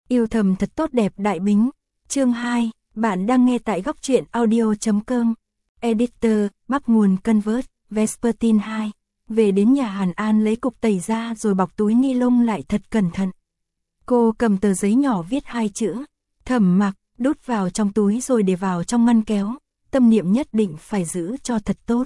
Yêu thầm thật tốt đẹp đại bính. Chương 2, bạn đang nghe tại góc truyện audio.com. Editor, bắt nguồn Convert, Vespertine 2. Về đến nhà Hàn An lấy cục tẩy ra rồi bọc túi ni lông lại thật cẩn thận. Cô cầm tờ giấy nhỏ viết 2 chữ, Thẩm Mặc, đút vào trong túi rồi để vào trong ngăn kéo, tâm niệm nhất định phải giữ cho thật tốt.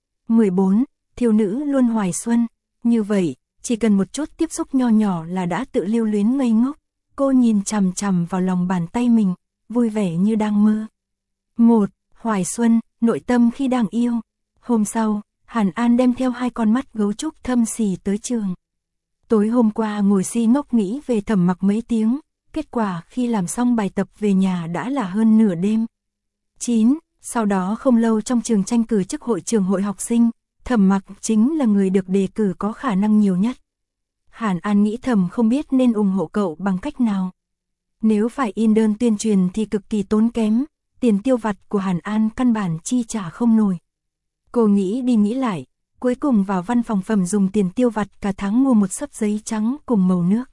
14. Thiếu nữ luôn hoài xuân, như vậy, chỉ cần một chút tiếp xúc nho nhỏ là đã tự lưu luyến ngây ngốc. Cô nhìn chằm chằm vào lòng bàn tay mình, vui vẻ như đang mơ. 1. Hoài xuân, nội tâm khi đang yêu. Hôm sau, Hàn An đem theo 2 con mắt gấu trúc thâm xì tới trường. Tối hôm qua ngồi si ngốc nghĩ về Thẩm Mặc mấy tiếng, kết quả khi làm xong bài tập về nhà đã là hơn nửa đêm. 9. Sau đó không lâu trong trường tranh cử chức hội trưởng hội học sinh, Thẩm Mặc chính là người được đề cử có khả năng nhiều nhất. Hàn An nghĩ thầm không biết nên ủng hộ cậu bằng cách nào. Nếu phải in đơn tuyên truyền thì cực kỳ tốn kém, tiền tiêu vặt của Hàn An căn bản chi trả không nổi. Cô nghĩ đi nghĩ lại, cuối cùng vào văn phòng phẩm dùng tiền tiêu vặt cả tháng mua một xấp giấy trắng cùng màu nước.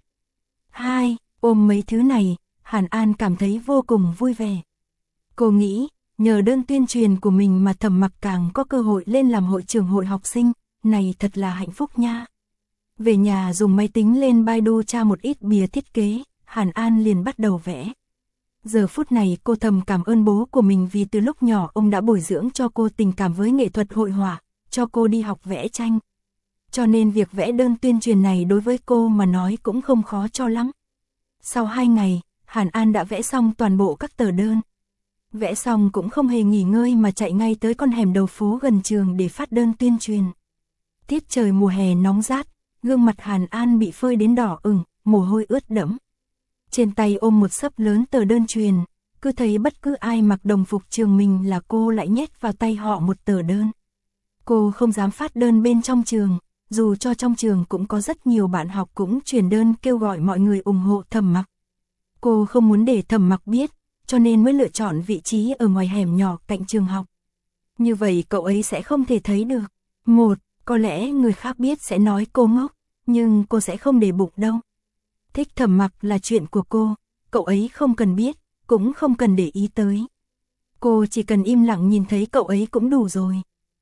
2. Ôm mấy thứ này, Hàn An cảm thấy vô cùng vui vẻ. Cô nghĩ, nhờ đơn tuyên truyền của mình mà Thẩm Mặc càng có cơ hội lên làm hội trưởng hội học sinh, này thật là hạnh phúc nha. Về nhà dùng máy tính lên Baidu tra một ít bìa thiết kế, Hàn An liền bắt đầu vẽ. Giờ phút này cô thầm cảm ơn bố của mình vì từ lúc nhỏ ông đã bồi dưỡng cho cô tình cảm với nghệ thuật hội họa, cho cô đi học vẽ tranh. Cho nên việc vẽ đơn tuyên truyền này đối với cô mà nói cũng không khó cho lắm. Sau 2 ngày, Hàn An đã vẽ xong toàn bộ các tờ đơn. Vẽ xong cũng không hề nghỉ ngơi mà chạy ngay tới con hẻm đầu phố gần trường để phát đơn tuyên truyền. Tiết trời mùa hè nóng rát, gương mặt Hàn An bị phơi đến đỏ ửng, mồ hôi ướt đẫm. Trên tay ôm một xấp lớn tờ đơn truyền, cứ thấy bất cứ ai mặc đồng phục trường mình là cô lại nhét vào tay họ một tờ đơn. Cô không dám phát đơn bên trong trường, dù cho trong trường cũng có rất nhiều bạn học cũng truyền đơn kêu gọi mọi người ủng hộ Thẩm Mặc. Cô không muốn để Thẩm Mặc biết, cho nên mới lựa chọn vị trí ở ngoài hẻm nhỏ cạnh trường học. Như vậy cậu ấy sẽ không thể thấy được. 1. Có lẽ người khác biết sẽ nói cô ngốc, nhưng cô sẽ không để bụng đâu. Thích Thẩm Mặc là chuyện của cô, cậu ấy không cần biết, cũng không cần để ý tới. Cô chỉ cần im lặng nhìn thấy cậu ấy cũng đủ rồi.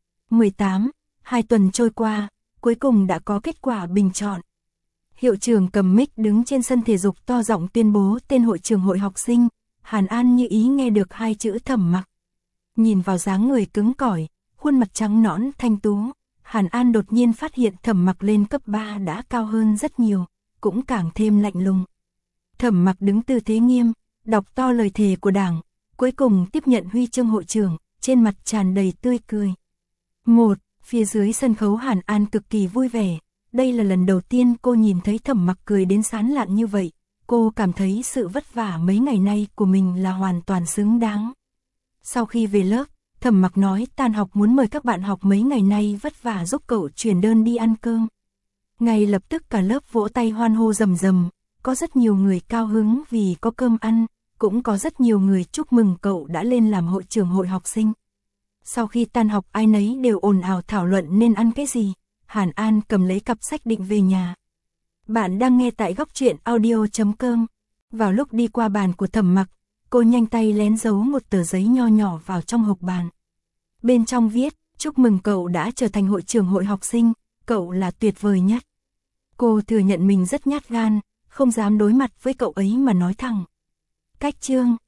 18. 2 tuần trôi qua, cuối cùng đã có kết quả bình chọn. Hiệu trưởng cầm mic đứng trên sân thể dục to giọng tuyên bố tên hội trưởng hội học sinh. Hàn An như ý nghe được 2 chữ Thẩm Mặc. Nhìn vào dáng người cứng cỏi, khuôn mặt trắng nõn thanh tú, Hàn An đột nhiên phát hiện Thẩm Mặc lên cấp 3 đã cao hơn rất nhiều, cũng càng thêm lạnh lùng. Thẩm Mặc đứng tư thế nghiêm, đọc to lời thề của Đảng, cuối cùng tiếp nhận huy chương hội trưởng, trên mặt tràn đầy tươi cười. 1. Phía dưới sân khấu Hàn An cực kỳ vui vẻ, đây là lần đầu tiên cô nhìn thấy Thẩm Mặc cười đến sán lạn như vậy. Cô cảm thấy sự vất vả mấy ngày nay của mình là hoàn toàn xứng đáng. Sau khi về lớp, Thẩm Mặc nói tan học muốn mời các bạn học mấy ngày nay vất vả giúp cậu chuyển đơn đi ăn cơm. Ngay lập tức cả lớp vỗ tay hoan hô rầm rầm, có rất nhiều người cao hứng vì có cơm ăn, cũng có rất nhiều người chúc mừng cậu đã lên làm hội trưởng hội học sinh. Sau khi tan học ai nấy đều ồn ào thảo luận nên ăn cái gì, Hàn An cầm lấy cặp sách định về nhà. Bạn đang nghe tại góc truyện audio.com. Vào lúc đi qua bàn của Thẩm Mặc, cô nhanh tay lén giấu một tờ giấy nho nhỏ vào trong hộc bàn. Bên trong viết, chúc mừng cậu đã trở thành hội trưởng hội học sinh, cậu là tuyệt vời nhất. Cô thừa nhận mình rất nhát gan, không dám đối mặt với cậu ấy mà nói thẳng. Cách chương,